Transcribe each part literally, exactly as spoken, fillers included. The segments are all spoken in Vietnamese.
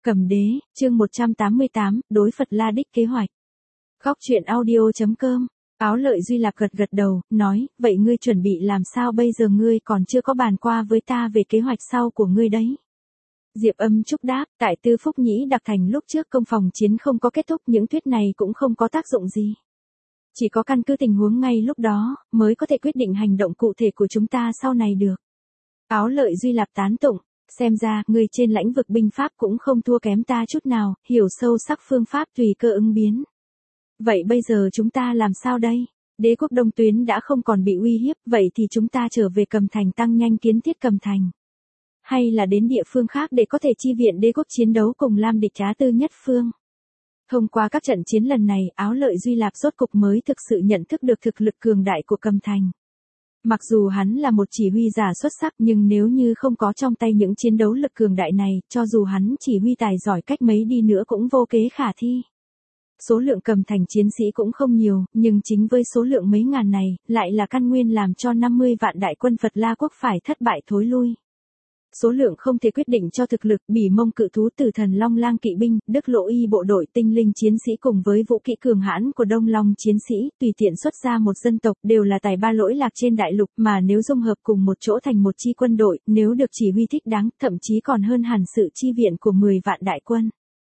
Cầm đế, chương một trăm tám mươi tám, đối Phật La Đích kế hoạch. Góc truyện audio.com. Áo Lợi Duy Lạp gật gật đầu, nói, vậy ngươi chuẩn bị làm sao bây giờ, ngươi còn chưa có bàn qua với ta về kế hoạch sau của ngươi đấy. Diệp Âm Trúc đáp, tại Tư Phúc Nhĩ Đặc Thành lúc trước công phòng chiến không có kết thúc, những thuyết này cũng không có tác dụng gì. Chỉ có căn cứ tình huống ngay lúc đó, mới có thể quyết định hành động cụ thể của chúng ta sau này được. Áo Lợi Duy Lạp tán tụng. Xem ra, ngươi trên lãnh vực binh pháp cũng không thua kém ta chút nào, hiểu sâu sắc phương pháp tùy cơ ứng biến. Vậy bây giờ chúng ta làm sao đây? Đế quốc Đông Tuyến đã không còn bị uy hiếp, vậy thì chúng ta trở về Cầm Thành tăng nhanh kiến thiết Cầm Thành. Hay là đến địa phương khác để có thể chi viện đế quốc chiến đấu cùng Lam địch Trá Tư Nhất Phương. Thông qua các trận chiến lần này, Áo Lợi Duy Lạp rốt cục mới thực sự nhận thức được thực lực cường đại của Cầm Thành. Mặc dù hắn là một chỉ huy giả xuất sắc, nhưng nếu như không có trong tay những chiến đấu lực cường đại này, cho dù hắn chỉ huy tài giỏi cách mấy đi nữa cũng vô kế khả thi. Số lượng Cầm Thành chiến sĩ cũng không nhiều, nhưng chính với số lượng mấy ngàn này, lại là căn nguyên làm cho năm mươi vạn đại quân Phật La quốc phải thất bại thối lui. Số lượng không thể quyết định cho thực lực, Bỉ Mông cự thú Tử Thần Long Lang kỵ binh, Đức Lộ Y bộ đội tinh linh chiến sĩ cùng với vũ kỹ cường hãn của Đông Long chiến sĩ, tùy tiện xuất ra một dân tộc đều là tài ba lỗi lạc trên đại lục, mà nếu dung hợp cùng một chỗ thành một chi quân đội, nếu được chỉ huy thích đáng, thậm chí còn hơn hẳn sự chi viện của mười vạn đại quân.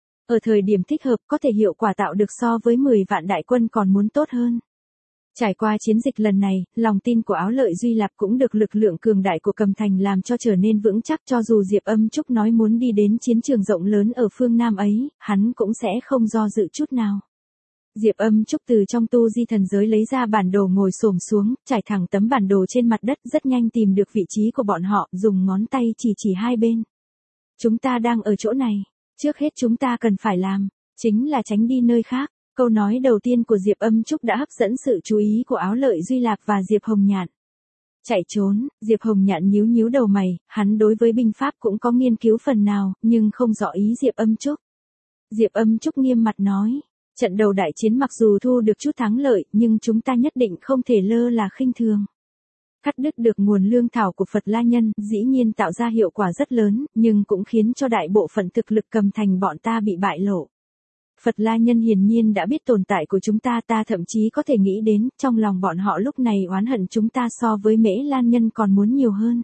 Ở thời điểm thích hợp có thể hiệu quả tạo được so với mười vạn đại quân còn muốn tốt hơn. Trải qua chiến dịch lần này, lòng tin của Áo Lợi Duy Lạp cũng được lực lượng cường đại của Cầm Thành làm cho trở nên vững chắc, cho dù Diệp Âm Trúc nói muốn đi đến chiến trường rộng lớn ở phương Nam ấy, hắn cũng sẽ không do dự chút nào. Diệp Âm Trúc từ trong tu di thần giới lấy ra bản đồ, ngồi xổm xuống, trải thẳng tấm bản đồ trên mặt đất, rất nhanh tìm được vị trí của bọn họ, dùng ngón tay chỉ chỉ hai bên. Chúng ta đang ở chỗ này, trước hết chúng ta cần phải làm, chính là tránh đi nơi khác. Câu nói đầu tiên của Diệp Âm Trúc đã hấp dẫn sự chú ý của Áo Lợi Duy Lạp và Diệp Hồng Nhạn. Chạy trốn, Diệp Hồng Nhạn nhíu nhíu đầu mày, hắn đối với binh pháp cũng có nghiên cứu phần nào, nhưng không rõ ý Diệp Âm Trúc. Diệp Âm Trúc nghiêm mặt nói, trận đầu đại chiến mặc dù thu được chút thắng lợi, nhưng chúng ta nhất định không thể lơ là khinh thường. Cắt đứt được nguồn lương thảo của Phật La Nhân, dĩ nhiên tạo ra hiệu quả rất lớn, nhưng cũng khiến cho đại bộ phận thực lực Cầm Thành bọn ta bị bại lộ. Phật La Nhân hiển nhiên đã biết tồn tại của chúng ta, ta thậm chí có thể nghĩ đến, trong lòng bọn họ lúc này oán hận chúng ta so với Mễ Lan Nhân còn muốn nhiều hơn.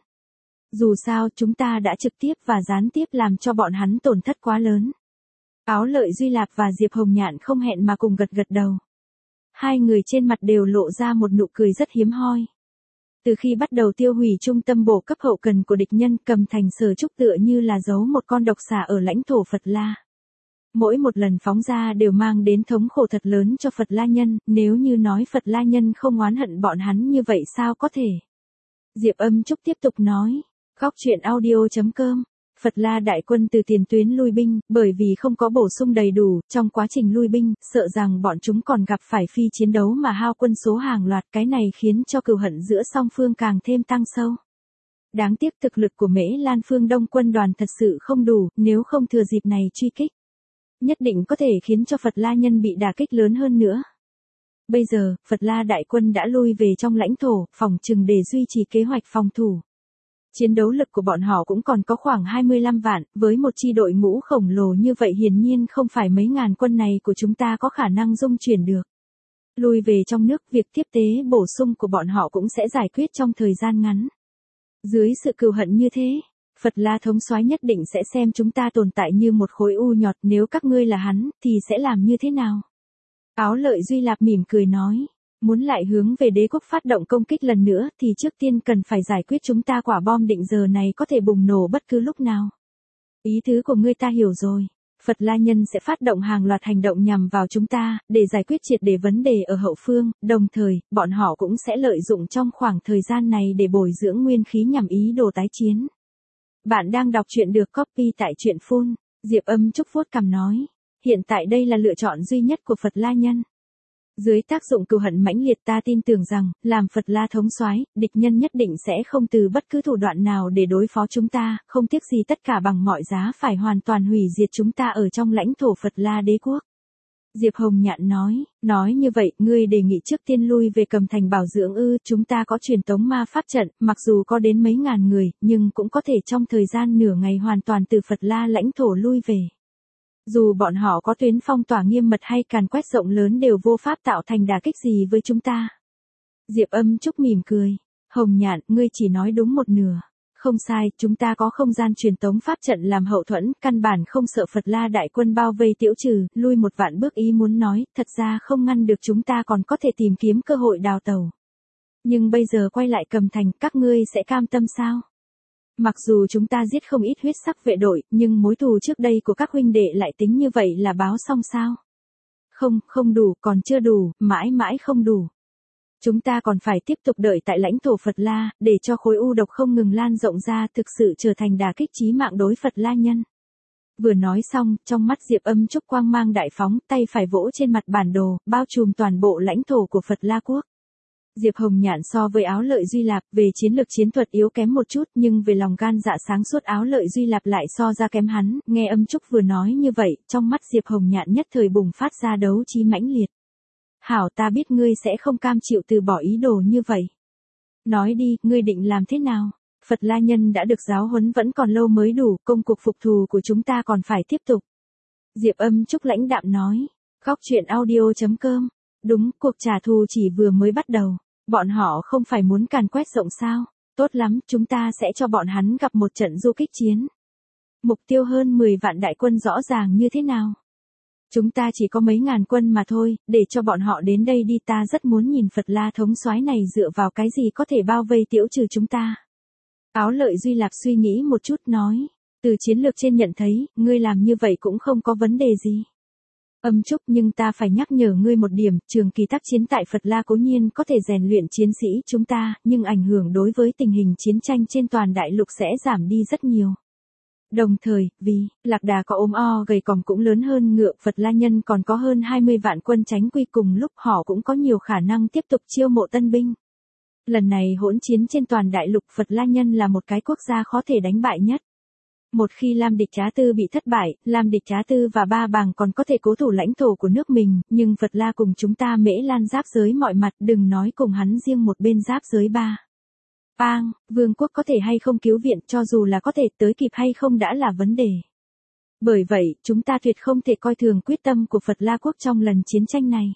Dù sao, chúng ta đã trực tiếp và gián tiếp làm cho bọn hắn tổn thất quá lớn. Áo Lợi Duy Lạp và Diệp Hồng Nhạn không hẹn mà cùng gật gật đầu. Hai người trên mặt đều lộ ra một nụ cười rất hiếm hoi. Từ khi bắt đầu tiêu hủy trung tâm bổ cấp hậu cần của địch nhân, Cầm Thành Sở Trúc tựa như là giấu một con độc xà ở lãnh thổ Phật La. Mỗi một lần phóng ra đều mang đến thống khổ thật lớn cho Phật La Nhân, nếu như nói Phật La Nhân không oán hận bọn hắn như vậy sao có thể. Diệp Âm Trúc tiếp tục nói, góc truyện audio.com, Phật La đại quân từ tiền tuyến lui binh, bởi vì không có bổ sung đầy đủ, trong quá trình lui binh, sợ rằng bọn chúng còn gặp phải phi chiến đấu mà hao quân số hàng loạt, cái này khiến cho cừu hận giữa song phương càng thêm tăng sâu. Đáng tiếc thực lực của Mễ Lan phương Đông quân đoàn thật sự không đủ, nếu không thừa dịp này truy kích, nhất định có thể khiến cho Phật La Nhân bị đả kích lớn hơn nữa. Bây giờ, Phật La đại quân đã lui về trong lãnh thổ, phòng trừng để duy trì kế hoạch phòng thủ. Chiến đấu lực của bọn họ cũng còn có khoảng hai mươi lăm vạn, với một chi đội ngũ khổng lồ như vậy hiển nhiên không phải mấy ngàn quân này của chúng ta có khả năng dung chuyển được. Lui về trong nước, việc tiếp tế bổ sung của bọn họ cũng sẽ giải quyết trong thời gian ngắn. Dưới sự cừu hận như thế, Phật La thống soái nhất định sẽ xem chúng ta tồn tại như một khối u nhọt, nếu các ngươi là hắn, thì sẽ làm như thế nào? Áo Lợi Duy Lạp mỉm cười nói, muốn lại hướng về đế quốc phát động công kích lần nữa thì trước tiên cần phải giải quyết chúng ta, quả bom định giờ này có thể bùng nổ bất cứ lúc nào. Ý tứ của ngươi ta hiểu rồi. Phật La Nhân sẽ phát động hàng loạt hành động nhằm vào chúng ta, để giải quyết triệt để vấn đề ở hậu phương, đồng thời, bọn họ cũng sẽ lợi dụng trong khoảng thời gian này để bồi dưỡng nguyên khí nhằm ý đồ tái chiến. Bạn đang đọc truyện được copy tại truyện phun. Diệp Âm Trúc vuốt cằm nói, hiện tại đây là lựa chọn duy nhất của Phật La Nhân. Dưới tác dụng cừu hận mãnh liệt, ta tin tưởng rằng, làm Phật La thống soái, địch nhân nhất định sẽ không từ bất cứ thủ đoạn nào để đối phó chúng ta, không tiếc gì tất cả bằng mọi giá phải hoàn toàn hủy diệt chúng ta ở trong lãnh thổ Phật La đế quốc. Diệp Hồng Nhạn nói, nói như vậy, ngươi đề nghị trước tiên lui về Cầm Thành bảo dưỡng ư? Chúng ta có truyền tống ma pháp trận, mặc dù có đến mấy ngàn người, nhưng cũng có thể trong thời gian nửa ngày hoàn toàn từ Phật La lãnh thổ lui về. Dù bọn họ có tuyến phong tỏa nghiêm mật hay càn quét rộng lớn đều vô pháp tạo thành đả kích gì với chúng ta. Diệp Âm Trúc mỉm cười. Hồng Nhạn, ngươi chỉ nói đúng một nửa. Không sai, chúng ta có không gian truyền tống pháp trận làm hậu thuẫn, căn bản không sợ Phật La đại quân bao vây tiễu trừ, lui một vạn bước ý muốn nói, thật ra không ngăn được chúng ta còn có thể tìm kiếm cơ hội đào tẩu. Nhưng bây giờ quay lại Cầm Thành, các ngươi sẽ cam tâm sao? Mặc dù chúng ta giết không ít huyết sắc vệ đội, nhưng mối thù trước đây của các huynh đệ lại tính như vậy là báo xong sao? Không, không đủ, còn chưa đủ, mãi mãi không đủ. Chúng ta còn phải tiếp tục đợi tại lãnh thổ Phật La, để cho khối u độc không ngừng lan rộng ra thực sự trở thành đả kích chí mạng đối Phật La nhân. Vừa nói xong, trong mắt Diệp Âm Trúc quang mang đại phóng, tay phải vỗ trên mặt bản đồ, bao trùm toàn bộ lãnh thổ của Phật La quốc. Diệp Hồng Nhạn so với Áo Lợi Duy Lạp về chiến lược chiến thuật yếu kém một chút, nhưng về lòng gan dạ sáng suốt Áo Lợi Duy Lạp lại so ra kém hắn, nghe Âm Trúc vừa nói như vậy, trong mắt Diệp Hồng Nhạn nhất thời bùng phát ra đấu trí mãnh liệt. Hảo, ta biết ngươi sẽ không cam chịu từ bỏ ý đồ như vậy. Nói đi, ngươi định làm thế nào? Phật La nhân đã được giáo huấn vẫn còn lâu mới đủ, công cuộc phục thù của chúng ta còn phải tiếp tục. Diệp Âm Trúc lãnh đạm nói. Góc truyện audio chấm com. Đúng, cuộc trả thù chỉ vừa mới bắt đầu. Bọn họ không phải muốn càn quét rộng sao? Tốt lắm, chúng ta sẽ cho bọn hắn gặp một trận du kích chiến. Mục tiêu hơn mười vạn đại quân rõ ràng như thế nào? Chúng ta chỉ có mấy ngàn quân mà thôi, để cho bọn họ đến đây đi, ta rất muốn nhìn Phật La thống soái này dựa vào cái gì có thể bao vây tiễu trừ chúng ta. Áo Lợi Duy Lạp suy nghĩ một chút nói, từ chiến lược trên nhận thấy, ngươi làm như vậy cũng không có vấn đề gì. Âm Trúc, nhưng ta phải nhắc nhở ngươi một điểm, trường kỳ tác chiến tại Phật La cố nhiên có thể rèn luyện chiến sĩ chúng ta, nhưng ảnh hưởng đối với tình hình chiến tranh trên toàn đại lục sẽ giảm đi rất nhiều. Đồng thời, vì, Lạc Đà có ốm o gầy còm cũng lớn hơn ngựa, Phật La nhân còn có hơn hai mươi vạn quân tránh quy cùng lúc họ cũng có nhiều khả năng tiếp tục chiêu mộ tân binh. Lần này hỗn chiến trên toàn đại lục Phật La nhân là một cái quốc gia khó thể đánh bại nhất. Một khi Lam Địch Trá Tư bị thất bại, Lam Địch Trá Tư và Ba Bàng còn có thể cố thủ lãnh thổ của nước mình, nhưng Phật La cùng chúng ta Mễ Lan giáp giới mọi mặt, đừng nói cùng hắn riêng một bên giáp giới Ba Bang, vương quốc có thể hay không cứu viện, cho dù là có thể tới kịp hay không đã là vấn đề. Bởi vậy, chúng ta tuyệt không thể coi thường quyết tâm của Phật La quốc trong lần chiến tranh này.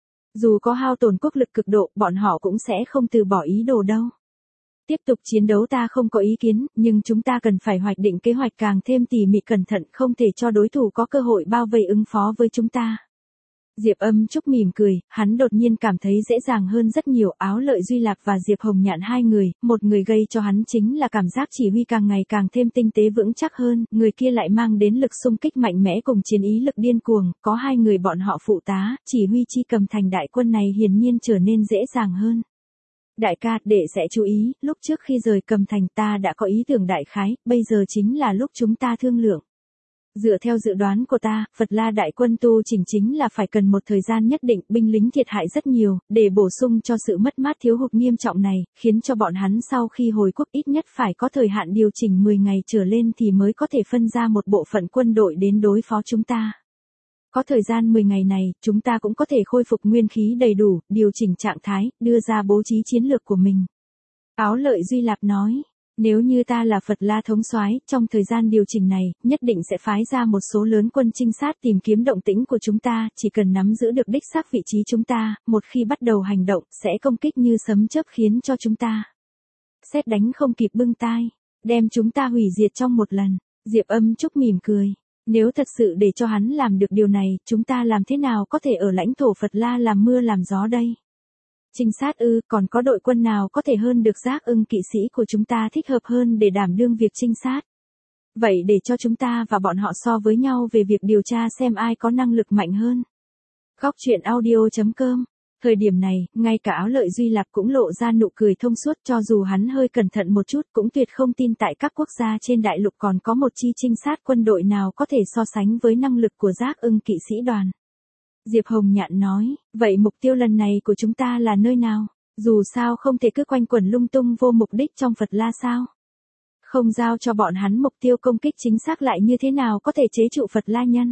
Dù có hao tổn quốc lực cực độ, bọn họ cũng sẽ không từ bỏ ý đồ đâu. Tiếp tục chiến đấu ta không có ý kiến, nhưng chúng ta cần phải hoạch định kế hoạch càng thêm tỉ mỉ cẩn thận, không thể cho đối thủ có cơ hội bao vây ứng phó với chúng ta. Diệp Âm Trúc mỉm cười, hắn đột nhiên cảm thấy dễ dàng hơn rất nhiều. Áo Lợi Duy Lạp và Diệp Hồng Nhạn hai người, một người gây cho hắn chính là cảm giác chỉ huy càng ngày càng thêm tinh tế vững chắc hơn, người kia lại mang đến lực xung kích mạnh mẽ cùng chiến ý lực điên cuồng, có hai người bọn họ phụ tá, chỉ huy chi Cầm Thành đại quân này hiển nhiên trở nên dễ dàng hơn. Đại ca, đệ sẽ chú ý, lúc trước khi rời Cầm Thành ta đã có ý tưởng đại khái, bây giờ chính là lúc chúng ta thương lượng. Dựa theo dự đoán của ta, Phật La đại quân tu chỉnh chính là phải cần một thời gian nhất định, binh lính thiệt hại rất nhiều, để bổ sung cho sự mất mát thiếu hụt nghiêm trọng này, khiến cho bọn hắn sau khi hồi quốc ít nhất phải có thời hạn điều chỉnh mười ngày trở lên thì mới có thể phân ra một bộ phận quân đội đến đối phó chúng ta. Có thời gian mười ngày này, chúng ta cũng có thể khôi phục nguyên khí đầy đủ, điều chỉnh trạng thái, đưa ra bố trí chiến lược của mình. Áo Lợi Duy Lạp nói. Nếu như ta là Phật La thống soái, trong thời gian điều chỉnh này, nhất định sẽ phái ra một số lớn quân trinh sát tìm kiếm động tĩnh của chúng ta, chỉ cần nắm giữ được đích xác vị trí chúng ta, một khi bắt đầu hành động, sẽ công kích như sấm chớp khiến cho chúng ta sét đánh không kịp bưng tai, đem chúng ta hủy diệt trong một lần. Diệp Âm Trúc mỉm cười. Nếu thật sự để cho hắn làm được điều này, chúng ta làm thế nào có thể ở lãnh thổ Phật La làm mưa làm gió đây? Trinh sát ư, còn có đội quân nào có thể hơn được Giác Ưng kỵ sĩ của chúng ta thích hợp hơn để đảm đương việc trinh sát? Vậy để cho chúng ta và bọn họ so với nhau về việc điều tra xem ai có năng lực mạnh hơn. Góc truyện audio chấm com. Thời điểm này, ngay cả Áo Lợi Duy Lạp cũng lộ ra nụ cười thông suốt, cho dù hắn hơi cẩn thận một chút cũng tuyệt không tin tại các quốc gia trên đại lục còn có một chi trinh sát quân đội nào có thể so sánh với năng lực của Giác Ưng kỵ sĩ đoàn. Diệp Hồng Nhạn nói, vậy mục tiêu lần này của chúng ta là nơi nào? Dù sao không thể cứ quanh quẩn lung tung vô mục đích trong Phật La sao? Không giao cho bọn hắn mục tiêu công kích chính xác lại như thế nào có thể chế trụ Phật La nhân?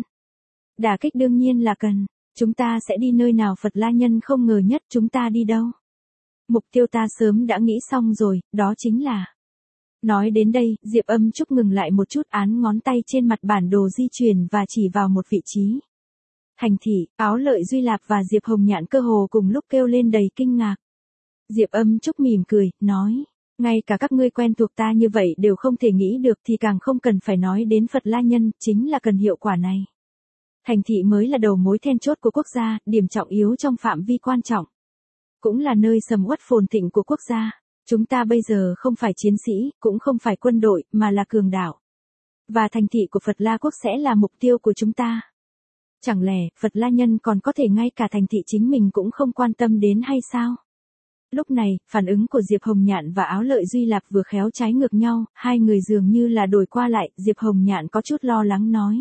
Đả kích đương nhiên là cần. Chúng ta sẽ đi nơi nào Phật La nhân không ngờ nhất, chúng ta đi đâu? Mục tiêu ta sớm đã nghĩ xong rồi, đó chính là Nói đến đây, Diệp Âm Trúc ngừng lại một chút, án ngón tay trên mặt bản đồ di chuyển và chỉ vào một vị trí. Thành thị, Áo Lợi Duy Lạp và Diệp Hồng Nhạn cơ hồ cùng lúc kêu lên đầy kinh ngạc. Diệp Âm Trúc mỉm cười, nói, ngay cả các ngươi quen thuộc ta như vậy đều không thể nghĩ được thì càng không cần phải nói đến Phật La Nhân, chính là cần hiệu quả này. Thành thị mới là đầu mối then chốt của quốc gia, điểm trọng yếu trong phạm vi quan trọng. Cũng là nơi sầm uất phồn thịnh của quốc gia. Chúng ta bây giờ không phải chiến sĩ, cũng không phải quân đội, mà là cường đảo. Và thành thị của Phật La Quốc sẽ là mục tiêu của chúng ta. Chẳng lẽ, Phật La Nhân còn có thể ngay cả thành thị chính mình cũng không quan tâm đến hay sao? Lúc này, phản ứng của Diệp Hồng Nhạn và Áo Lợi Duy Lạp vừa khéo trái ngược nhau, hai người dường như là đổi qua lại, Diệp Hồng Nhạn có chút lo lắng nói.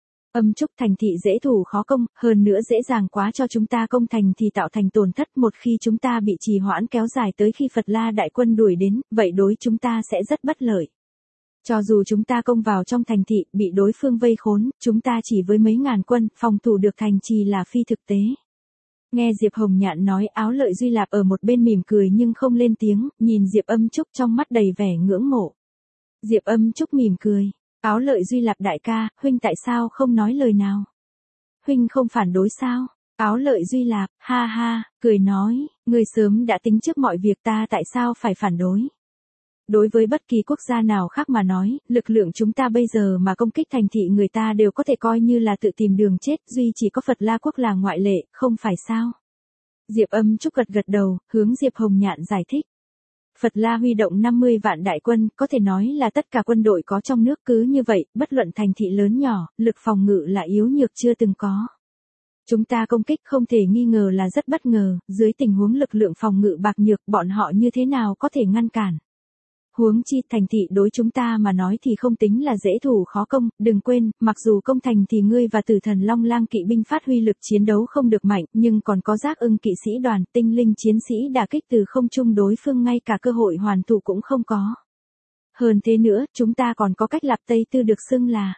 Âm Trúc, thành thị dễ thủ khó công, hơn nữa dễ dàng quá cho chúng ta công thành thì tạo thành tổn thất, một khi chúng ta bị trì hoãn kéo dài tới khi Phật La đại quân đuổi đến, vậy đối chúng ta sẽ rất bất lợi. Cho dù chúng ta công vào trong thành thị, bị đối phương vây khốn, chúng ta chỉ với mấy ngàn quân, phòng thủ được thành trì là phi thực tế. Nghe Diệp Hồng Nhạn nói, Áo Lợi Duy Lạp ở một bên mỉm cười nhưng không lên tiếng, nhìn Diệp Âm Trúc trong mắt đầy vẻ ngưỡng mộ. Diệp Âm Trúc mỉm cười. Áo Lợi Duy Lạp đại ca, huynh tại sao không nói lời nào? Huynh không phản đối sao? Áo Lợi Duy Lạp, ha ha, cười nói, người sớm đã tính trước mọi việc, ta tại sao phải phản đối? Đối với bất kỳ quốc gia nào khác mà nói, lực lượng chúng ta bây giờ mà công kích thành thị người ta đều có thể coi như là tự tìm đường chết, duy chỉ có Phật La Quốc là ngoại lệ, không phải sao? Diệp Âm Trúc gật gật đầu, hướng Diệp Hồng Nhạn giải thích. Phật La huy động năm mươi vạn đại quân, có thể nói là tất cả quân đội có trong nước, cứ như vậy, bất luận thành thị lớn nhỏ, lực phòng ngự là yếu nhược chưa từng có. Chúng ta công kích không thể nghi ngờ là rất bất ngờ, dưới tình huống lực lượng phòng ngự bạc nhược, bọn họ như thế nào có thể ngăn cản. Huống chi, thành thị đối chúng ta mà nói thì không tính là dễ thủ khó công, đừng quên, mặc dù công thành thì ngươi và Tử Thần Long Lang kỵ binh phát huy lực chiến đấu không được mạnh, nhưng còn có Giác Ưng kỵ sĩ đoàn, tinh linh chiến sĩ đả kích từ không trung, đối phương ngay cả cơ hội hoàn thủ cũng không có. Hơn thế nữa, chúng ta còn có cách Lạp Tây Tư được xưng là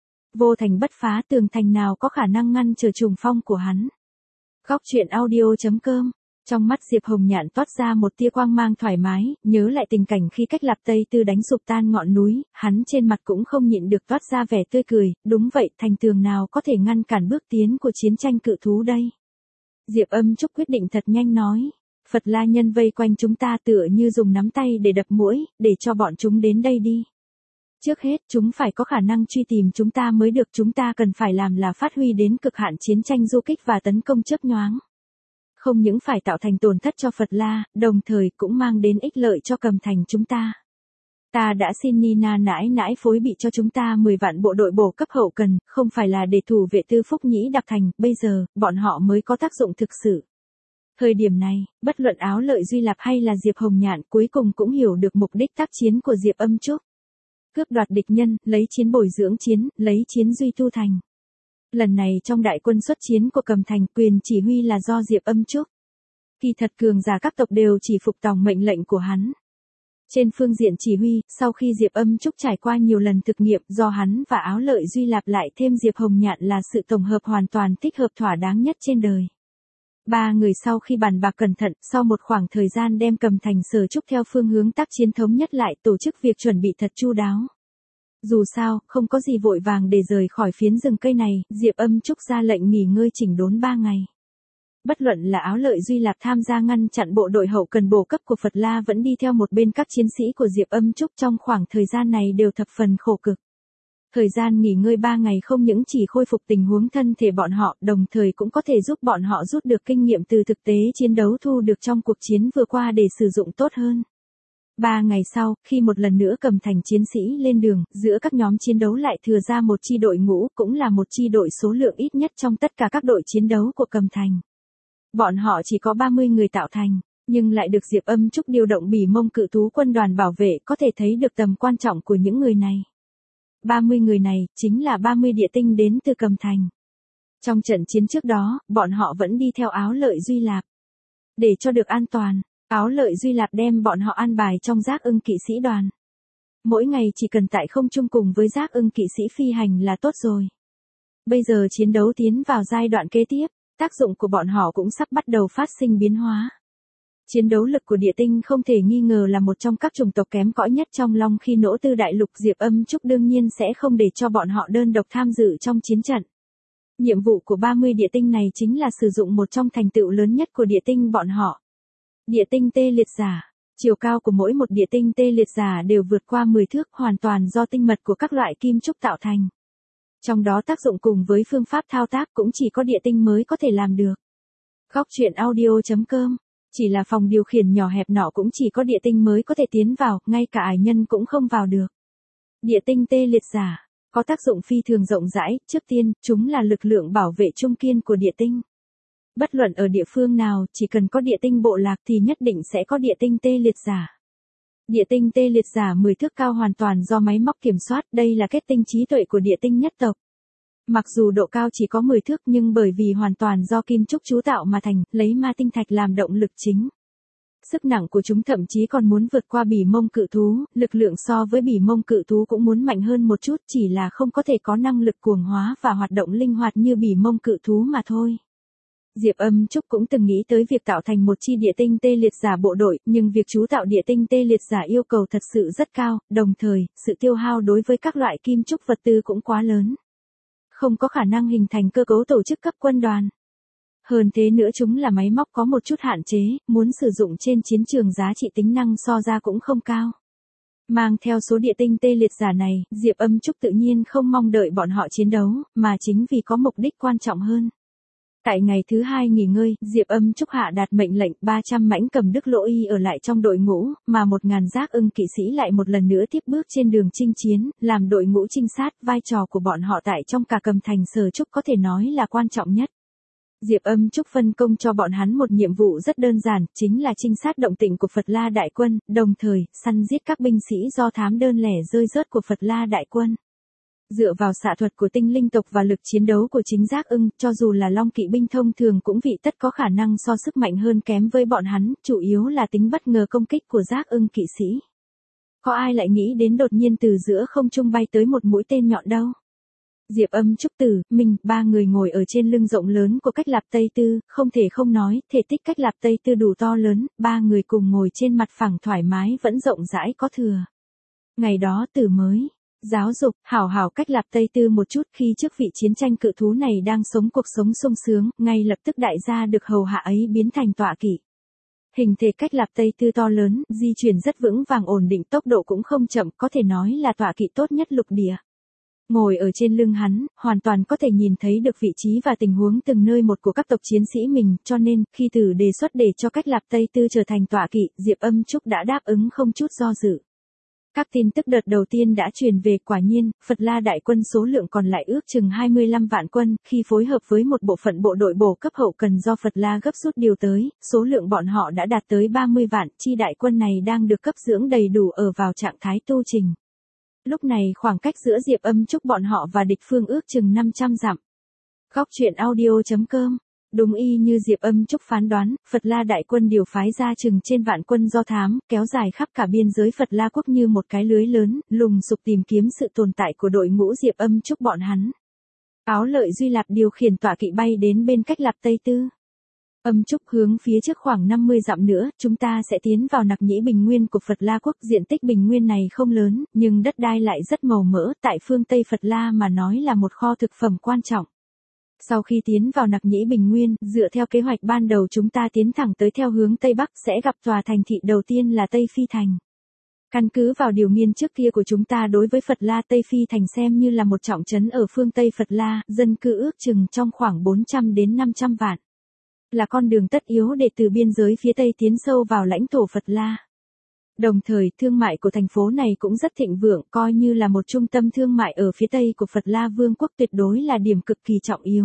vô thành bất phá, tường thành nào có khả năng ngăn trở trùng phong của hắn. Góc truyện audio chấm com. Trong mắt Diệp Hồng Nhạn toát ra một tia quang mang thoải mái, nhớ lại tình cảnh khi cách Lạp Tây Tư đánh sụp tan ngọn núi, hắn trên mặt cũng không nhịn được toát ra vẻ tươi cười, đúng vậy, thành tường nào có thể ngăn cản bước tiến của chiến tranh cự thú đây. Diệp Âm Trúc quyết định thật nhanh nói, Phật La Nhân vây quanh chúng ta tựa như dùng nắm tay để đập muỗi, để cho bọn chúng đến đây đi. Trước hết, chúng phải có khả năng truy tìm chúng ta mới được, chúng ta cần phải làm là phát huy đến cực hạn chiến tranh du kích và tấn công chớp nhoáng. Không những phải tạo thành tổn thất cho Phật La, đồng thời cũng mang đến ích lợi cho Cầm Thành chúng ta. Ta đã xin Nina nãi nãi phối bị cho chúng ta mười vạn bộ đội bổ cấp hậu cần, không phải là để thủ vệ Tư Phúc Nhĩ Đặc Thành, bây giờ, bọn họ mới có tác dụng thực sự. Thời điểm này, bất luận Áo Lợi Duy Lạp hay là Diệp Hồng Nhạn cuối cùng cũng hiểu được mục đích tác chiến của Diệp Âm Trúc. Cướp đoạt địch nhân, lấy chiến bồi dưỡng chiến, lấy chiến duy tu thành. Lần này trong đại quân xuất chiến của Cầm Thành, quyền chỉ huy là do Diệp Âm Trúc. Kỳ thật cường giả các tộc đều chỉ phục tòng mệnh lệnh của hắn. Trên phương diện chỉ huy, sau khi Diệp Âm Trúc trải qua nhiều lần thực nghiệm, do hắn và Áo Lợi Duy Lạp lại thêm Diệp Hồng Nhạn là sự tổng hợp hoàn toàn thích hợp thỏa đáng nhất trên đời. Ba người sau khi bàn bạc cẩn thận, sau một khoảng thời gian đem Cầm Thành Sở Trúc theo phương hướng tác chiến thống nhất lại, tổ chức việc chuẩn bị thật chu đáo. Dù sao, không có gì vội vàng để rời khỏi phiến rừng cây này, Diệp Âm Trúc ra lệnh nghỉ ngơi chỉnh đốn ba ngày. Bất luận là Áo Lợi Duy Lạp tham gia ngăn chặn bộ đội hậu cần bổ cấp của Phật La vẫn đi theo một bên các chiến sĩ của Diệp Âm Trúc trong khoảng thời gian này đều thập phần khổ cực. Thời gian nghỉ ngơi ba ngày không những chỉ khôi phục tình huống thân thể bọn họ, đồng thời cũng có thể giúp bọn họ rút được kinh nghiệm từ thực tế chiến đấu thu được trong cuộc chiến vừa qua để sử dụng tốt hơn. Ba ngày sau, khi một lần nữa Cầm Thành chiến sĩ lên đường, giữa các nhóm chiến đấu lại thừa ra một chi đội ngũ, cũng là một chi đội số lượng ít nhất trong tất cả các đội chiến đấu của Cầm Thành. Bọn họ chỉ có ba mươi người tạo thành, nhưng lại được Diệp Âm Trúc điều động Bỉ Mông Cự Thú quân đoàn bảo vệ, có thể thấy được tầm quan trọng của những người này. ba mươi người này, chính là ba mươi địa tinh đến từ Cầm Thành. Trong trận chiến trước đó, bọn họ vẫn đi theo Áo Lợi Duy Lạp. Để cho được an toàn, Áo Lợi Duy Lạp đem bọn họ an bài trong Giác Ưng kỵ sĩ đoàn. Mỗi ngày chỉ cần tại không trung cùng với Giác Ưng kỵ sĩ phi hành là tốt rồi. Bây giờ chiến đấu tiến vào giai đoạn kế tiếp, tác dụng của bọn họ cũng sắp bắt đầu phát sinh biến hóa. Chiến đấu lực của địa tinh không thể nghi ngờ là một trong các chủng tộc kém cỏi nhất trong Long Khi Nỗ Tư Đại Lục. Diệp Âm Trúc đương nhiên sẽ không để cho bọn họ đơn độc tham dự trong chiến trận. Nhiệm vụ của ba mươi địa tinh này chính là sử dụng một trong thành tựu lớn nhất của địa tinh bọn họ. Địa tinh tê liệt giả. Chiều cao của mỗi một địa tinh tê liệt giả đều vượt qua mười thước, hoàn toàn do tinh mật của các loại kim trúc tạo thành. Trong đó tác dụng cùng với phương pháp thao tác cũng chỉ có địa tinh mới có thể làm được. Góc truyện audio chấm com. Chỉ là phòng điều khiển nhỏ hẹp nọ cũng chỉ có địa tinh mới có thể tiến vào, ngay cả ải nhân cũng không vào được. Địa tinh tê liệt giả có tác dụng phi thường rộng rãi. Trước tiên, chúng là lực lượng bảo vệ trung kiên của địa tinh. Bất luận ở địa phương nào, chỉ cần có địa tinh bộ lạc thì nhất định sẽ có địa tinh tê liệt giả. Địa tinh tê liệt giả mười thước cao hoàn toàn do máy móc kiểm soát, đây là kết tinh trí tuệ của địa tinh nhất tộc. Mặc dù độ cao chỉ có mười thước nhưng bởi vì hoàn toàn do kim trúc chú tạo mà thành, lấy ma tinh thạch làm động lực chính. Sức nặng của chúng thậm chí còn muốn vượt qua bỉ mông cự thú, lực lượng so với bỉ mông cự thú cũng muốn mạnh hơn một chút, chỉ là không có thể có năng lực cuồng hóa và hoạt động linh hoạt như bỉ mông cự thú mà thôi. Diệp Âm Trúc cũng từng nghĩ tới việc tạo thành một chi địa tinh tê liệt giả bộ đội, nhưng việc chú tạo địa tinh tê liệt giả yêu cầu thật sự rất cao, đồng thời, sự tiêu hao đối với các loại kim trúc vật tư cũng quá lớn. Không có khả năng hình thành cơ cấu tổ chức cấp quân đoàn. Hơn thế nữa chúng là máy móc có một chút hạn chế, muốn sử dụng trên chiến trường giá trị tính năng so ra cũng không cao. Mang theo số địa tinh tê liệt giả này, Diệp Âm Trúc tự nhiên không mong đợi bọn họ chiến đấu, mà chính vì có mục đích quan trọng hơn. Tại ngày thứ hai nghỉ ngơi, Diệp Âm Trúc hạ đạt mệnh lệnh ba trăm mãnh cầm đức lỗ y ở lại trong đội ngũ, mà một ngàn giác ưng kỵ sĩ lại một lần nữa tiếp bước trên đường chinh chiến, làm đội ngũ trinh sát. Vai trò của bọn họ tại trong cả cầm thành Sở Trúc có thể nói là quan trọng nhất. Diệp Âm Trúc phân công cho bọn hắn một nhiệm vụ rất đơn giản, chính là trinh sát động tĩnh của Phật La Đại Quân, đồng thời, săn giết các binh sĩ do thám đơn lẻ rơi rớt của Phật La Đại Quân. Dựa vào xạ thuật của tinh linh tộc và lực chiến đấu của chính giác ưng, cho dù là long kỵ binh thông thường cũng vị tất có khả năng so sức mạnh hơn kém với bọn hắn, chủ yếu là tính bất ngờ công kích của giác ưng kỵ sĩ. Có ai lại nghĩ đến đột nhiên từ giữa không trung bay tới một mũi tên nhọn đâu. Diệp Âm Trúc Tử, mình, ba người ngồi ở trên lưng rộng lớn của Cách Lạp Tây Tư, không thể không nói, thể tích Cách Lạp Tây Tư đủ to lớn, ba người cùng ngồi trên mặt phẳng thoải mái vẫn rộng rãi có thừa. Ngày đó Tử mới giáo dục, hảo hảo Cách Lạp Tây Tư một chút. Khi trước vị chiến tranh cự thú này đang sống cuộc sống sung sướng, ngay lập tức đại gia được hầu hạ ấy biến thành tọa kỵ. Hình thể Cách Lạp Tây Tư to lớn, di chuyển rất vững vàng ổn định, tốc độ cũng không chậm, có thể nói là tọa kỵ tốt nhất lục địa. Ngồi ở trên lưng hắn, hoàn toàn có thể nhìn thấy được vị trí và tình huống từng nơi một của các tộc chiến sĩ mình, cho nên, khi Tử đề xuất để cho Cách Lạp Tây Tư trở thành tọa kỵ, Diệp Âm Trúc đã đáp ứng không chút do dự. Các tin tức đợt đầu tiên đã truyền về, quả nhiên, Phật La Đại Quân số lượng còn lại ước chừng hai mươi lăm vạn quân, khi phối hợp với một bộ phận bộ đội bổ cấp hậu cần do Phật La gấp rút điều tới, số lượng bọn họ đã đạt tới ba mươi vạn, chi đại quân này đang được cấp dưỡng đầy đủ ở vào trạng thái tu trình. Lúc này khoảng cách giữa Diệp Âm Trúc bọn họ và địch phương ước chừng năm trăm dặm. Góc truyện audio chấm com. Đúng y như Diệp Âm Trúc phán đoán, Phật La Đại Quân điều phái ra chừng trên vạn quân do thám, kéo dài khắp cả biên giới Phật La quốc như một cái lưới lớn, lùng sục tìm kiếm sự tồn tại của đội ngũ Diệp Âm Trúc bọn hắn. Áo Lợi Duy Lạp điều khiển tọa kỵ bay đến bên Cách Lạp Tây Tư. Âm Trúc hướng phía trước khoảng năm mươi dặm nữa, chúng ta sẽ tiến vào Nặc Nhĩ Bình Nguyên của Phật La quốc. Diện tích Bình Nguyên này không lớn, nhưng đất đai lại rất màu mỡ, tại phương Tây Phật La mà nói là một kho thực phẩm quan trọng. Sau khi tiến vào Nặc Nhĩ Bình Nguyên, dựa theo kế hoạch ban đầu chúng ta tiến thẳng tới theo hướng Tây Bắc, sẽ gặp tòa thành thị đầu tiên là Tây Phi Thành. Căn cứ vào điều nghiên trước kia của chúng ta đối với Phật La, Tây Phi Thành xem như là một trọng trấn ở phương Tây Phật La, dân cư ước chừng trong khoảng bốn trăm đến năm trăm vạn. Là con đường tất yếu để từ biên giới phía Tây tiến sâu vào lãnh thổ Phật La. Đồng thời, thương mại của thành phố này cũng rất thịnh vượng, coi như là một trung tâm thương mại ở phía Tây của Phật La Vương quốc, tuyệt đối là điểm cực kỳ trọng yếu.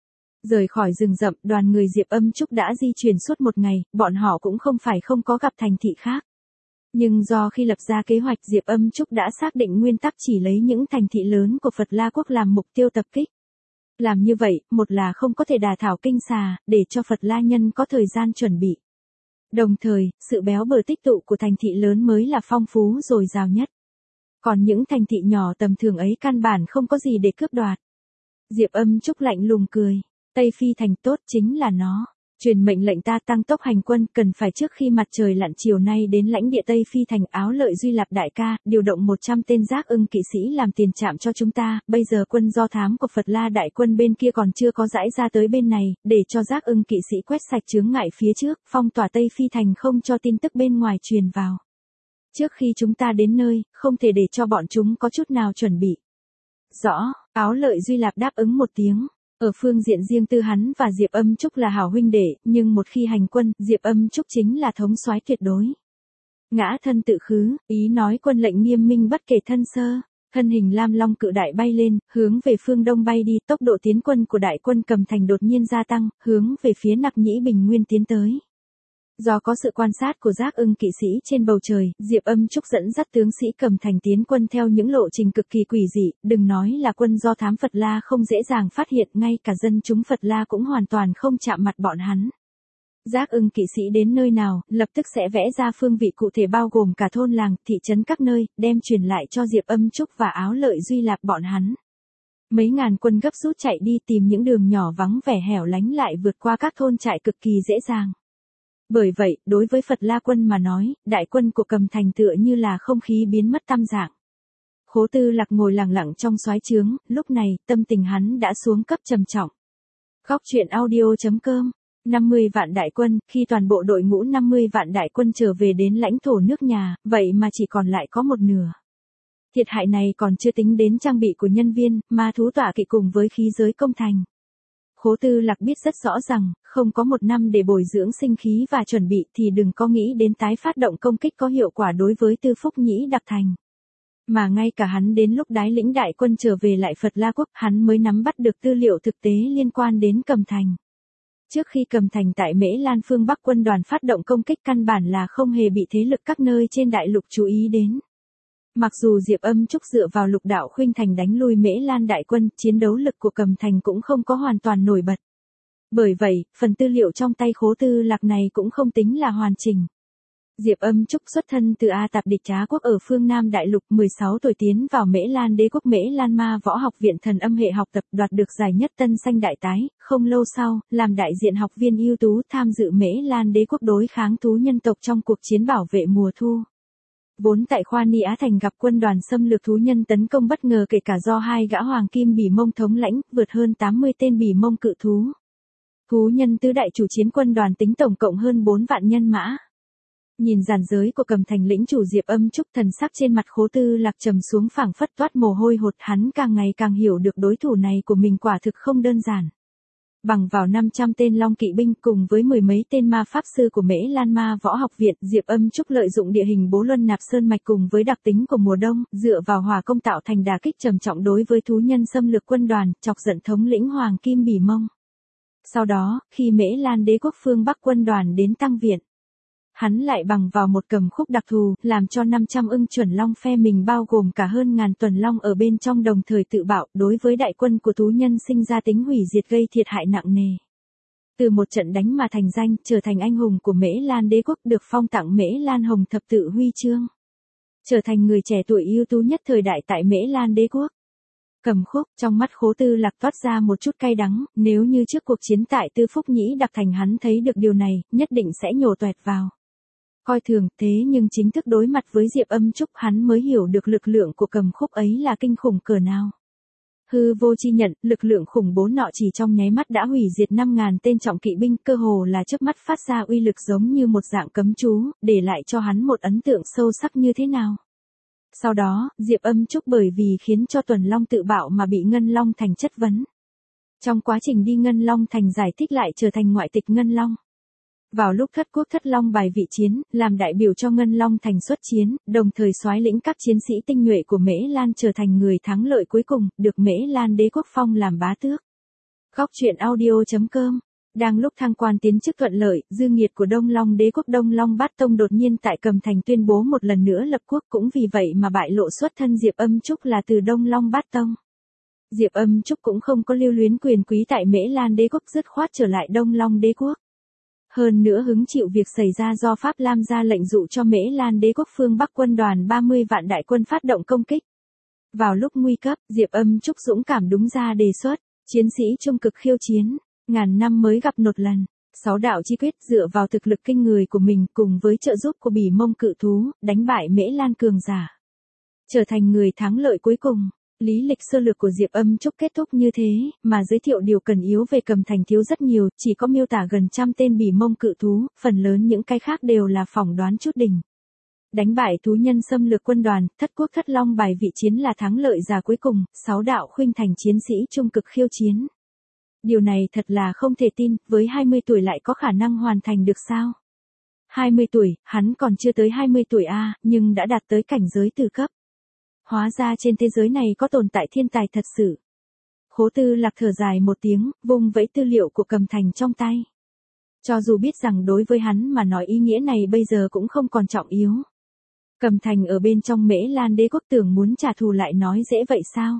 Rời khỏi rừng rậm, đoàn người Diệp Âm Trúc đã di chuyển suốt một ngày, bọn họ cũng không phải không có gặp thành thị khác. Nhưng do khi lập ra kế hoạch, Diệp Âm Trúc đã xác định nguyên tắc chỉ lấy những thành thị lớn của Phật La quốc làm mục tiêu tập kích. Làm như vậy, một là không có thể đả thảo kinh xà, để cho Phật La nhân có thời gian chuẩn bị. Đồng thời, sự béo bở tích tụ của thành thị lớn mới là phong phú dồi dào nhất. Còn những thành thị nhỏ tầm thường ấy căn bản không có gì để cướp đoạt. Diệp Âm Trúc lạnh lùng cười. Tây Phi Thành tốt chính là nó. Truyền mệnh lệnh ta tăng tốc hành quân, cần phải trước khi mặt trời lặn chiều nay đến lãnh địa Tây Phi thành. Áo Lợi Duy Lạp đại ca, điều động một trăm tên Giác Ưng kỵ sĩ làm tiền trạm cho chúng ta, bây giờ quân do thám của Phật La đại quân bên kia còn chưa có dãi ra tới bên này, để cho Giác Ưng kỵ sĩ quét sạch chướng ngại phía trước, phong tỏa Tây Phi thành không cho tin tức bên ngoài truyền vào. Trước khi chúng ta đến nơi, không thể để cho bọn chúng có chút nào chuẩn bị. Rõ, Áo Lợi Duy Lạp đáp ứng một tiếng. Ở phương diện riêng tư hắn và Diệp Âm Trúc là hảo huynh đệ, nhưng một khi hành quân, Diệp Âm Trúc chính là thống soái tuyệt đối. Ngã thân tự khứ, ý nói quân lệnh nghiêm minh bất kể thân sơ. Thân hình lam long cự đại bay lên, hướng về phương đông bay đi, tốc độ tiến quân của đại quân Cầm Thành đột nhiên gia tăng, hướng về phía Nặc Nhĩ Bình Nguyên tiến tới. Do có sự quan sát của Giác Ưng kỵ sĩ trên bầu trời, Diệp Âm Trúc dẫn dắt tướng sĩ Cầm Thành tiến quân theo những lộ trình cực kỳ quỷ dị, đừng nói là quân do thám Phật La không dễ dàng phát hiện, ngay cả dân chúng Phật La cũng hoàn toàn không chạm mặt bọn hắn. Giác Ưng kỵ sĩ đến nơi nào, lập tức sẽ vẽ ra phương vị cụ thể bao gồm cả thôn làng, thị trấn các nơi, đem truyền lại cho Diệp Âm Trúc và Áo Lợi Duy Lạp bọn hắn. Mấy ngàn quân gấp rút chạy đi tìm những đường nhỏ vắng vẻ hẻo lánh lại vượt qua các thôn trại cực kỳ dễ dàng. Bởi vậy, đối với Phật La quân mà nói, đại quân của Cầm Thành tựa như là không khí biến mất tăm dạng. Khố Tư Lạc ngồi lặng lặng trong soái trướng, lúc này, tâm tình hắn đã xuống cấp trầm trọng. Góc truyện audio chấm com năm mươi vạn đại quân, khi toàn bộ đội ngũ năm mươi vạn đại quân trở về đến lãnh thổ nước nhà, vậy mà chỉ còn lại có một nửa. Thiệt hại này còn chưa tính đến trang bị của nhân viên, ma thú tọa kỵ cùng với khí giới công thành. Khố Tư Lạc biết rất rõ rằng, không có một năm để bồi dưỡng sinh khí và chuẩn bị thì đừng có nghĩ đến tái phát động công kích có hiệu quả đối với Tư Phúc Nhĩ Đặc Thành. Mà ngay cả hắn đến lúc đái lĩnh đại quân trở về lại Phật La Quốc, hắn mới nắm bắt được tư liệu thực tế liên quan đến Cầm Thành. Trước khi Cầm Thành tại Mễ Lan phương Bắc quân đoàn phát động công kích căn bản là không hề bị thế lực các nơi trên đại lục chú ý đến. Mặc dù Diệp Âm Trúc dựa vào Lục Đạo Khuynh Thành đánh lui Mễ Lan đại quân, chiến đấu lực của Cầm Thành cũng không có hoàn toàn nổi bật. Bởi vậy, phần tư liệu trong tay Khố Tư Lạc này cũng không tính là hoàn chỉnh. Diệp Âm Trúc xuất thân từ A Tạp địch Trá quốc ở phương Nam đại lục, mười sáu tuổi tiến vào Mễ Lan đế quốc Mễ Lan Ma Võ học viện thần âm hệ học tập, đoạt được giải nhất Tân Xanh đại tái, không lâu sau, làm đại diện học viên ưu tú tham dự Mễ Lan đế quốc đối kháng thú nhân tộc trong cuộc chiến bảo vệ mùa thu. Vốn tại Khoa Ni Á Thành gặp quân đoàn xâm lược thú nhân tấn công bất ngờ kể cả do hai gã hoàng kim bỉ mông thống lãnh, vượt hơn tám mươi tên bỉ mông cự thú. Thú nhân tứ đại chủ chiến quân đoàn tính tổng cộng hơn bốn vạn nhân mã. Nhìn dàn giới của Cầm Thành lĩnh chủ Diệp Âm Trúc, thần sắc trên mặt Khố Tư Lạc trầm xuống phảng phất toát mồ hôi hột, hắn càng ngày càng hiểu được đối thủ này của mình quả thực không đơn giản. Bằng vào năm trăm tên long kỵ binh cùng với mười mấy tên ma pháp sư của Mễ Lan Ma Võ học viện, Diệp Âm Trúc lợi dụng địa hình Bố Luân Nạp Sơn mạch cùng với đặc tính của mùa đông, dựa vào hỏa công tạo thành đả kích trầm trọng đối với thú nhân xâm lược quân đoàn, chọc giận thống lĩnh Hoàng Kim Bỉ Mông. Sau đó, khi Mễ Lan đế quốc phương Bắc quân đoàn đến tăng viện, hắn lại bằng vào một cầm khúc đặc thù, làm cho năm trăm ưng chuẩn long phe mình bao gồm cả hơn ngàn tuần long ở bên trong đồng thời tự bạo, đối với đại quân của thú nhân sinh ra tính hủy diệt gây thiệt hại nặng nề. Từ một trận đánh mà thành danh, trở thành anh hùng của Mễ Lan đế quốc, được phong tặng Mễ Lan Hồng Thập Tự Huy Chương. Trở thành người trẻ tuổi ưu tú nhất thời đại tại Mễ Lan đế quốc. Cầm khúc, trong mắt Khố Tư Lạc toát ra một chút cay đắng, nếu như trước cuộc chiến tại Tư Phúc Nhĩ Đặc Thành hắn thấy được điều này, nhất định sẽ nhổ toẹt vào. Coi thường, thế nhưng chính thức đối mặt với Diệp Âm Trúc hắn mới hiểu được lực lượng của cầm khúc ấy là kinh khủng cỡ nào. Hư vô chi nhận, lực lượng khủng bố nọ chỉ trong nháy mắt đã hủy diệt năm ngàn tên trọng kỵ binh, cơ hồ là chớp mắt phát ra uy lực giống như một dạng cấm chú, để lại cho hắn một ấn tượng sâu sắc như thế nào. Sau đó, Diệp Âm Trúc bởi vì khiến cho Tuần Long tự bạo mà bị Ngân Long Thành chất vấn. Trong quá trình đi Ngân Long Thành giải thích lại trở thành ngoại tịch Ngân Long. Vào lúc thất quốc thất long bài vị chiến, làm đại biểu cho Ngân Long Thành xuất chiến, đồng thời soái lĩnh các chiến sĩ tinh nhuệ của Mễ Lan trở thành người thắng lợi cuối cùng, được Mễ Lan đế quốc phong làm bá tước. Góc truyện audio chấm com. Đang lúc thăng quan tiến chức thuận lợi, dư nghiệt của Đông Long đế quốc Đông Long Bát Tông đột nhiên tại Cầm Thành tuyên bố một lần nữa lập quốc, cũng vì vậy mà bại lộ xuất thân Diệp Âm Trúc là từ Đông Long Bát Tông. Diệp Âm Trúc cũng không có lưu luyến quyền quý tại Mễ Lan đế quốc, dứt khoát trở lại Đông Long đế quốc. Hơn nữa hứng chịu việc xảy ra do Pháp Lam ra lệnh dụ cho Mễ Lan đế quốc phương Bắc quân đoàn ba mươi vạn đại quân phát động công kích. Vào lúc nguy cấp, Diệp Âm Trúc dũng cảm đúng ra đề xuất, chiến sĩ trung cực khiêu chiến, ngàn năm mới gặp một lần. Sáu đạo chi quyết dựa vào thực lực kinh người của mình cùng với trợ giúp của Bỉ Mông cự thú, đánh bại Mễ Lan cường giả. Trở thành người thắng lợi cuối cùng. Lý lịch sơ lược của Diệp Âm Trúc kết thúc như thế, mà giới thiệu điều cần yếu về Cầm Thành thiếu rất nhiều, chỉ có miêu tả gần trăm tên Bỉ Mông cự thú, phần lớn những cái khác đều là phỏng đoán chút đỉnh. Đánh bại thú nhân xâm lược quân đoàn, thất quốc thất long bài vị chiến là thắng lợi giả cuối cùng, sáu đạo khuynh thành chiến sĩ trung cực khiêu chiến. Điều này thật là không thể tin, với hai mươi tuổi lại có khả năng hoàn thành được sao? hai mươi tuổi, hắn còn chưa tới hai mươi tuổi a, nhưng đã đạt tới cảnh giới từ cấp. Hóa ra trên thế giới này có tồn tại thiên tài thật sự. Khố Tư Lạc thở dài một tiếng, vung vẫy tư liệu của Cầm Thành trong tay. Cho dù biết rằng đối với hắn mà nói ý nghĩa này bây giờ cũng không còn trọng yếu. Cầm Thành ở bên trong Mễ Lan đế quốc tưởng muốn trả thù lại nói dễ vậy sao?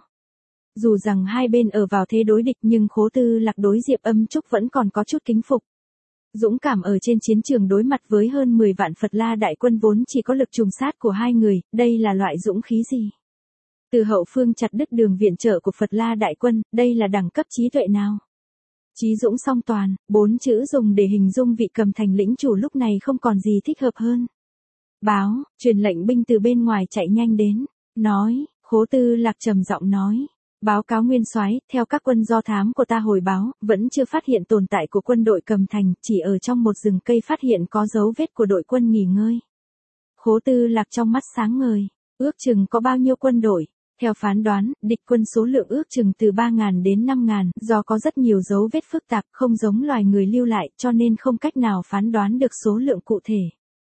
Dù rằng hai bên ở vào thế đối địch nhưng Khố Tư Lạc đối Diệp Âm Trúc vẫn còn có chút kính phục. Dũng cảm ở trên chiến trường đối mặt với hơn mười vạn Phật La đại quân vốn chỉ có lực trùng sát của hai người, đây là loại dũng khí gì? Từ hậu phương chặt đứt đường viện trợ của Phật La đại quân, đây là đẳng cấp trí tuệ nào? Chí dũng song toàn, bốn chữ dùng để hình dung vị Cầm Thành lĩnh chủ lúc này không còn gì thích hợp hơn. Báo, truyền lệnh binh từ bên ngoài chạy nhanh đến, nói, Khố Tư Lạc trầm giọng nói. Báo cáo nguyên soái, theo các quân do thám của ta hồi báo, vẫn chưa phát hiện tồn tại của quân đội Cầm Thành, chỉ ở trong một rừng cây phát hiện có dấu vết của đội quân nghỉ ngơi. Khố Tư Lạc trong mắt sáng ngời, ước chừng có bao nhiêu quân đội? Theo phán đoán, địch quân số lượng ước chừng từ ba nghìn đến năm nghìn, do có rất nhiều dấu vết phức tạp không giống loài người lưu lại cho nên không cách nào phán đoán được số lượng cụ thể.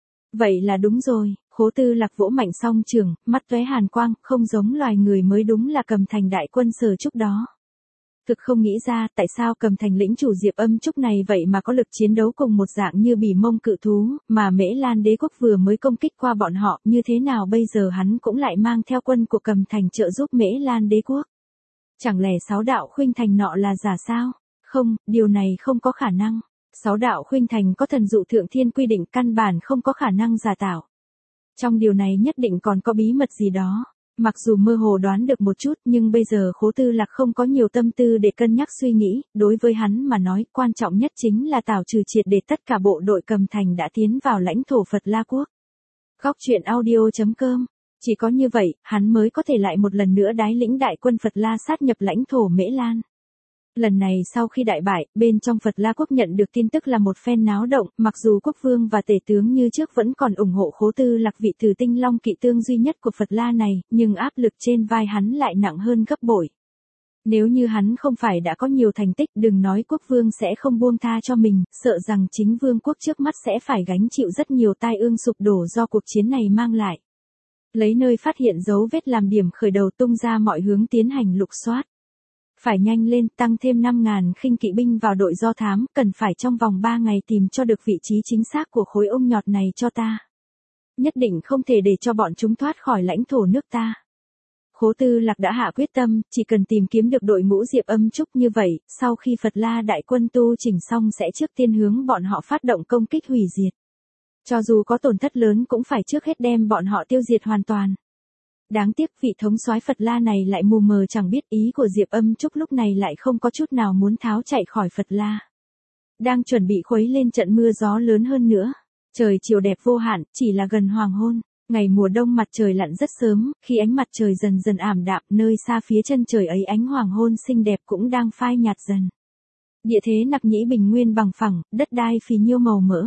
Vậy là đúng rồi, Khố Tư Lạc vỗ mạnh song trường, mắt tóe hàn quang, không giống loài người mới đúng là Cầm Thành đại quân Sở Trúc đó. Thực không nghĩ ra tại sao Cầm Thành lĩnh chủ Diệp Âm Trúc này vậy mà có lực chiến đấu cùng một dạng như Bỉ Mông cự thú, mà Mễ Lan đế quốc vừa mới công kích qua bọn họ, như thế nào bây giờ hắn cũng lại mang theo quân của Cầm Thành trợ giúp Mễ Lan đế quốc. Chẳng lẽ sáu đạo khuynh thành nọ là giả sao? Không, điều này không có khả năng. Sáu đạo khuynh thành có thần dụ thượng thiên quy định căn bản không có khả năng giả tạo. Trong điều này nhất định còn có bí mật gì đó. Mặc dù mơ hồ đoán được một chút nhưng bây giờ Khố Tư Lạc không có nhiều tâm tư để cân nhắc suy nghĩ, đối với hắn mà nói quan trọng nhất chính là tảo trừ triệt để tất cả bộ đội Cầm Thành đã tiến vào lãnh thổ Phật La Quốc. Góc truyện audio chấm com. Chỉ có như vậy, hắn mới có thể lại một lần nữa đái lĩnh đại quân Phật La sát nhập lãnh thổ Mễ Lan. Lần này sau khi đại bại, bên trong Phật La Quốc nhận được tin tức là một phen náo động, mặc dù quốc vương và tể tướng như trước vẫn còn ủng hộ Khố Tư Lạc vị Tử Tinh Long kỵ tương duy nhất của Phật La này, nhưng áp lực trên vai hắn lại nặng hơn gấp bội. Nếu như hắn không phải đã có nhiều thành tích, đừng nói quốc vương sẽ không buông tha cho mình, sợ rằng chính vương quốc trước mắt sẽ phải gánh chịu rất nhiều tai ương sụp đổ do cuộc chiến này mang lại. Lấy nơi phát hiện dấu vết làm điểm khởi đầu tung ra mọi hướng tiến hành lục soát. Phải nhanh lên, tăng thêm năm nghìn khinh kỵ binh vào đội do thám, cần phải trong vòng ba ngày tìm cho được vị trí chính xác của khối ông nhọt này cho ta. Nhất định không thể để cho bọn chúng thoát khỏi lãnh thổ nước ta. Khố Tư Lạc đã hạ quyết tâm, chỉ cần tìm kiếm được đội ngũ Diệp Âm Trúc như vậy, sau khi Phật La đại quân tu chỉnh xong sẽ trước tiên hướng bọn họ phát động công kích hủy diệt. Cho dù có tổn thất lớn cũng phải trước hết đem bọn họ tiêu diệt hoàn toàn. Đáng tiếc vị thống soái Phật La này lại mù mờ chẳng biết ý của Diệp Âm Trúc lúc này lại không có chút nào muốn tháo chạy khỏi Phật La. Đang chuẩn bị khuấy lên trận mưa gió lớn hơn nữa. Trời chiều đẹp vô hạn, chỉ là gần hoàng hôn. Ngày mùa đông mặt trời lặn rất sớm, khi ánh mặt trời dần dần ảm đạm, nơi xa phía chân trời ấy ánh hoàng hôn xinh đẹp cũng đang phai nhạt dần. Địa thế Nặc Nhĩ bình nguyên bằng phẳng, đất đai phì nhiêu màu mỡ.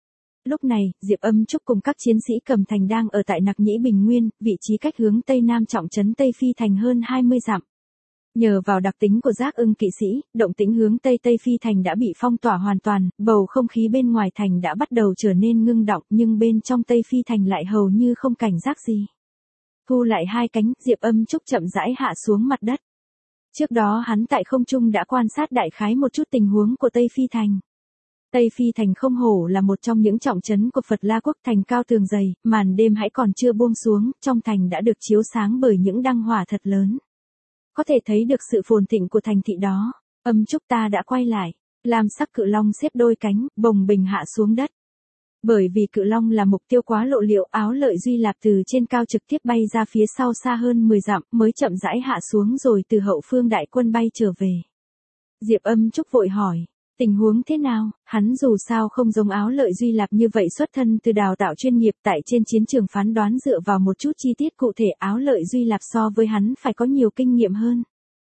Lúc này, Diệp Âm Trúc cùng các chiến sĩ Cầm Thành đang ở tại Nặc Nhĩ bình nguyên, vị trí cách hướng tây nam trọng trấn Tây Phi Thành hơn hai mươi dặm. Nhờ vào đặc tính của Giác Ưng kỵ sĩ, động tĩnh hướng tây Tây Phi Thành đã bị phong tỏa hoàn toàn, bầu không khí bên ngoài thành đã bắt đầu trở nên ngưng đọng nhưng bên trong Tây Phi Thành lại hầu như không cảnh giác gì. Thu lại hai cánh, Diệp Âm Trúc chậm rãi hạ xuống mặt đất. Trước đó hắn tại không trung đã quan sát đại khái một chút tình huống của Tây Phi Thành. Tây Phi Thành không hổ là một trong những trọng trấn của Phật La Quốc, thành cao tường dày, màn đêm hãy còn chưa buông xuống, trong thành đã được chiếu sáng bởi những đăng hỏa thật lớn. Có thể thấy được sự phồn thịnh của thành thị đó. Âm Trúc ta đã quay lại. Lam sắc cự long xếp đôi cánh, bồng bềnh hạ xuống đất. Bởi vì cự long là mục tiêu quá lộ liễu, Áo Lợi Duy Lạp từ trên cao trực tiếp bay ra phía sau xa hơn mười dặm, mới chậm rãi hạ xuống rồi từ hậu phương đại quân bay trở về. Diệp Âm Trúc vội hỏi, Tình huống thế nào, hắn dù sao không giống Áo Lợi Duy Lạp như vậy xuất thân từ đào tạo chuyên nghiệp tại trên chiến trường phán đoán dựa vào một chút chi tiết cụ thể Áo Lợi Duy Lạp so với hắn phải có nhiều kinh nghiệm hơn.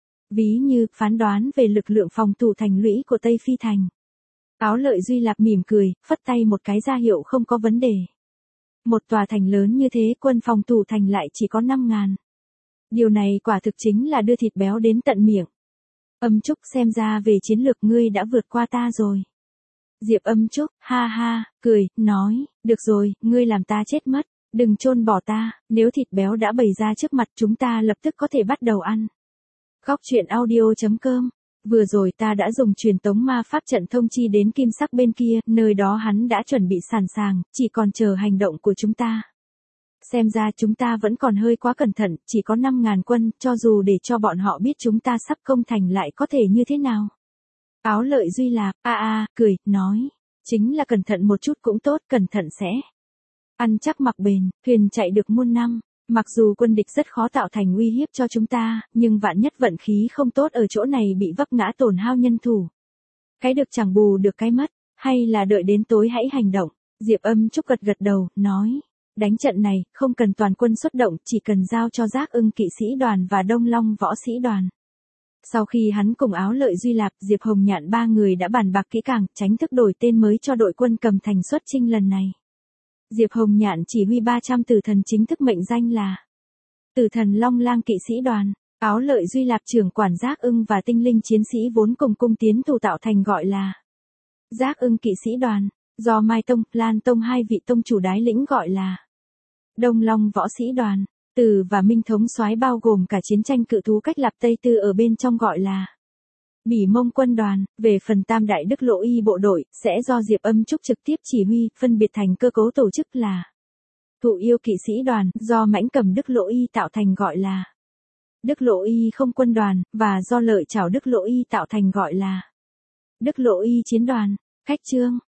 Ví như, phán đoán về lực lượng phòng thủ thành lũy của Tây Phi Thành. Áo Lợi Duy Lạp mỉm cười, phất tay một cái ra hiệu không có vấn đề. Một tòa thành lớn như thế quân phòng thủ thành lại chỉ có năm ngàn. Điều này quả thực chính là đưa thịt béo đến tận miệng. Âm Trúc xem ra về chiến lược ngươi đã vượt qua ta rồi. Diệp Âm Trúc, ha ha, cười, nói, được rồi, ngươi làm ta chết mất, đừng chôn bỏ ta, nếu thịt béo đã bày ra trước mặt chúng ta lập tức có thể bắt đầu ăn. Góc truyện audio chấm com. Vừa rồi ta đã dùng truyền tống ma pháp trận thông chi đến kim sắc bên kia, nơi đó hắn đã chuẩn bị sẵn sàng, chỉ còn chờ hành động của chúng ta. Xem ra chúng ta vẫn còn hơi quá cẩn thận, chỉ có năm ngàn quân, cho dù để cho bọn họ biết chúng ta sắp công thành lại có thể như thế nào. Áo Lợi Duy Lạp, a a, cười, nói, chính là cẩn thận một chút cũng tốt, cẩn thận sẽ ăn chắc mặc bền, thuyền chạy được muôn năm. Mặc dù quân địch rất khó tạo thành uy hiếp cho chúng ta, nhưng vạn nhất vận khí không tốt ở chỗ này bị vấp ngã tổn hao nhân thủ. Cái được chẳng bù được cái mất, hay là đợi đến tối hãy hành động. Diệp Âm Trúc gật gật đầu, nói, đánh trận này, không cần toàn quân xuất động, chỉ cần giao cho Giác Ưng kỵ sĩ đoàn và Đông Long võ sĩ đoàn. Sau khi hắn cùng Áo Lợi Duy Lạp, Diệp Hồng Nhạn ba người đã bàn bạc kỹ càng, tránh thức đổi tên mới cho đội quân cầm thành xuất chinh lần này. Diệp Hồng Nhạn chỉ huy ba trăm tử thần chính thức mệnh danh là Tử thần Long Lang kỵ sĩ đoàn, Áo Lợi Duy Lạp trưởng quản Giác Ưng và tinh linh chiến sĩ vốn cùng cung tiến thủ tạo thành gọi là Giác Ưng kỵ sĩ đoàn, do Mai Tông, Lan Tông hai vị tông chủ đái lĩnh gọi là Đông Long võ sĩ đoàn, Từ và Minh thống soái bao gồm cả chiến tranh cự thú cách lập Tây Tư ở bên trong gọi là Bỉ Mông quân đoàn. Về phần Tam Đại Đức Lộ Y bộ đội, sẽ do Diệp Âm Trúc trực tiếp chỉ huy, phân biệt thành cơ cấu tổ chức là Thụ Yêu kỵ sĩ đoàn, do Mãnh Cầm Đức Lộ Y tạo thành gọi là Đức Lộ Y không quân đoàn, và do Lợi Chảo Đức Lộ Y tạo thành gọi là Đức Lộ Y chiến đoàn. Khách chương